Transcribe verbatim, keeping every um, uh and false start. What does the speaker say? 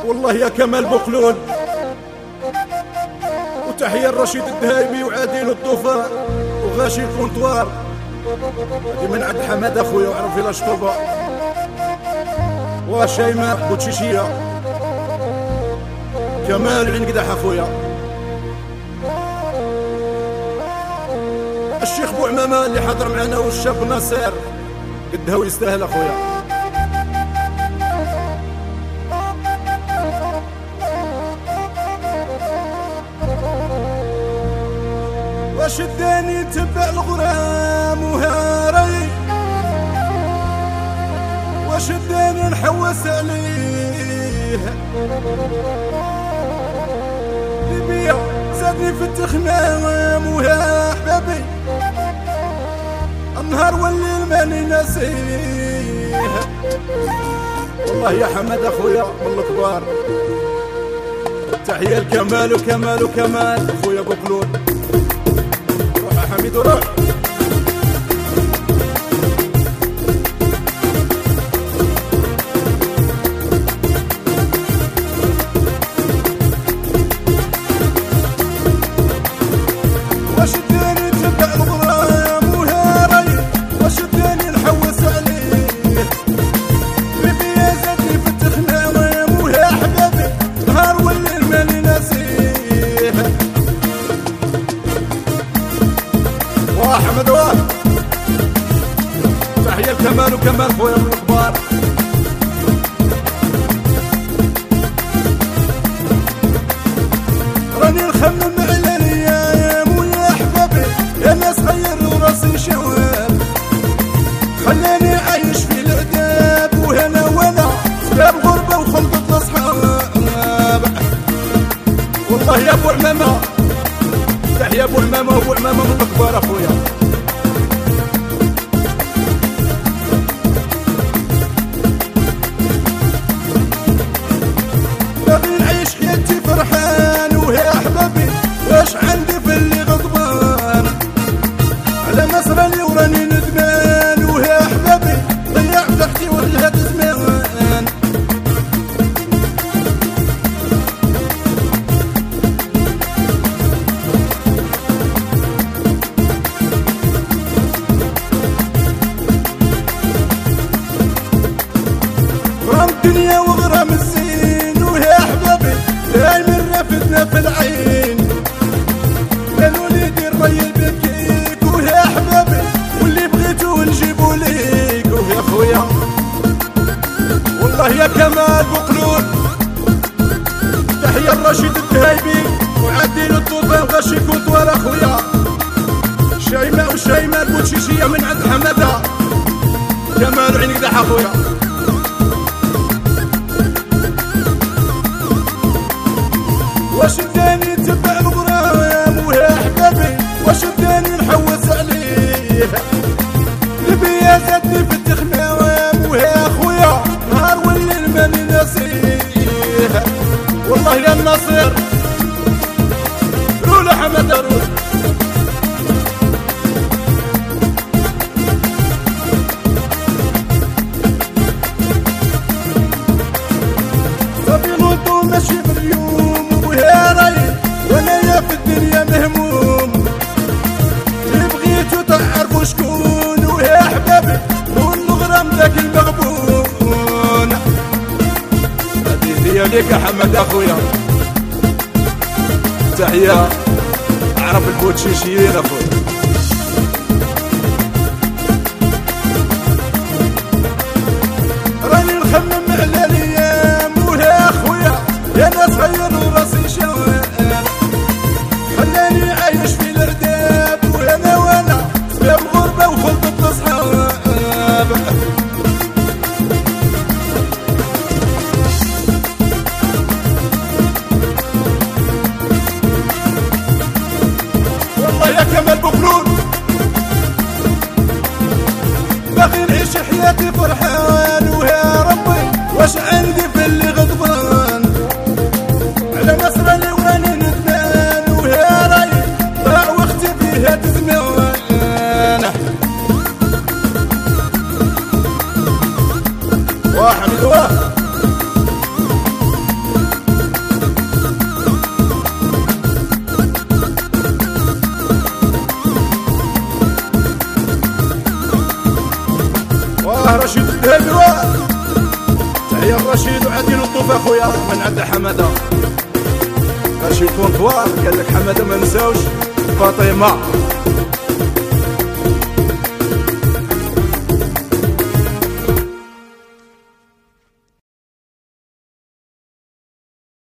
والله يا كمال بوقلون، وتحية الرشيد الدهايمي وعادل الضفاء وغاشي الكونطوار. هادي من عند حماد اخويا وعرفي لا شطوبة وشيماء بوتشيشية. كمال عين قداح اخويا. الشيخ بو عمامة اللي حضر معنا والشاب ناصر قدها ويستاهل اخويا. وشداني نتبع الغرام وهاري، وشداني نحوس عليه ليبيا زادني في التخمام ويا حبابي النهار والليل ماني ناسيه. والله يا حمد اخويا من الكبار. تحية الكمال وكمال وكمال اخويا بوقلون. روح يا حميد وروح. وشداني نتبع الغرام وهاري، وشداني نحوس عليه ليبيا زادني في التخمام ويا حبابي نهار والليل ماني ناسيه. واه حمد واه. تحية الكمال وكمال خويا من الكبار. راني نخمم على الايام ويا حبابي يا ناس غيروا راسي شواب، خلاني عايش في العذاب وهنا وانا سباب غربة وخلطة الاصحاب. والله يا ابو عمامة. تحية ابو عمامة وابو عمامة من الكبار اخويا. باغي نعيش حياتي فرحان ويا حبابي واش عندي في اللي غضبان على ما صرالي وراني ندمان ويا حبابي ضيع فرحتي ولهاد الزمان. غرام الدنيا وغرام الزين ويا حبابي دايما رافتنا في العين. قالوا لي دير ريل بكيك ويا حبابي واللي بغيتو نجيبو ليك ويا خويا. والله يا كمال بوقلون. تحية الرشيد الدهايبي وعادل الضفاء وغاشي كونطوار اخويا. شيماء وشيماء بوتشيشية من عند حمادة. كمال عين قداح اخويا. وشداني نتبع الغرام ويا حبابي وشداني نحوس عليه ليبيا زادني في التخمام ويا خويا نهار والليل ماني ناسيه. والله يا الناصر رولا حمد رولا. صافي نوضو ماشي باليوم ويا راي وانايا في الدنيا مهموم. اللي بغيتو تعرفو شكون ويا حبابي هو الغرام ذاك المغبون. هادي هدية ليك يا حمد اخويا. تحية عرب البوتشيشيين اخويا. راني نخمم على الايام ويا خويا يا ناس غيروا راسي شواب، خلاني عايش في الرداب وانا وانا سباب غربة وخلطة الاصحاب. والله يا كمال بوقلون. باغي نعيش حياتي فرحان ويا ربي واش عندي في اللي غضبان على ما صرالي وراني ندمان ويا راي ضاع وقتي في هاد الزمان. واه حميد واه. رشيد الدهلوة، تحية الرشيد وعدي لطوف اخويا من عند حماده رشيد فونطوار، قال لك حماده ما نساوش فاطمه.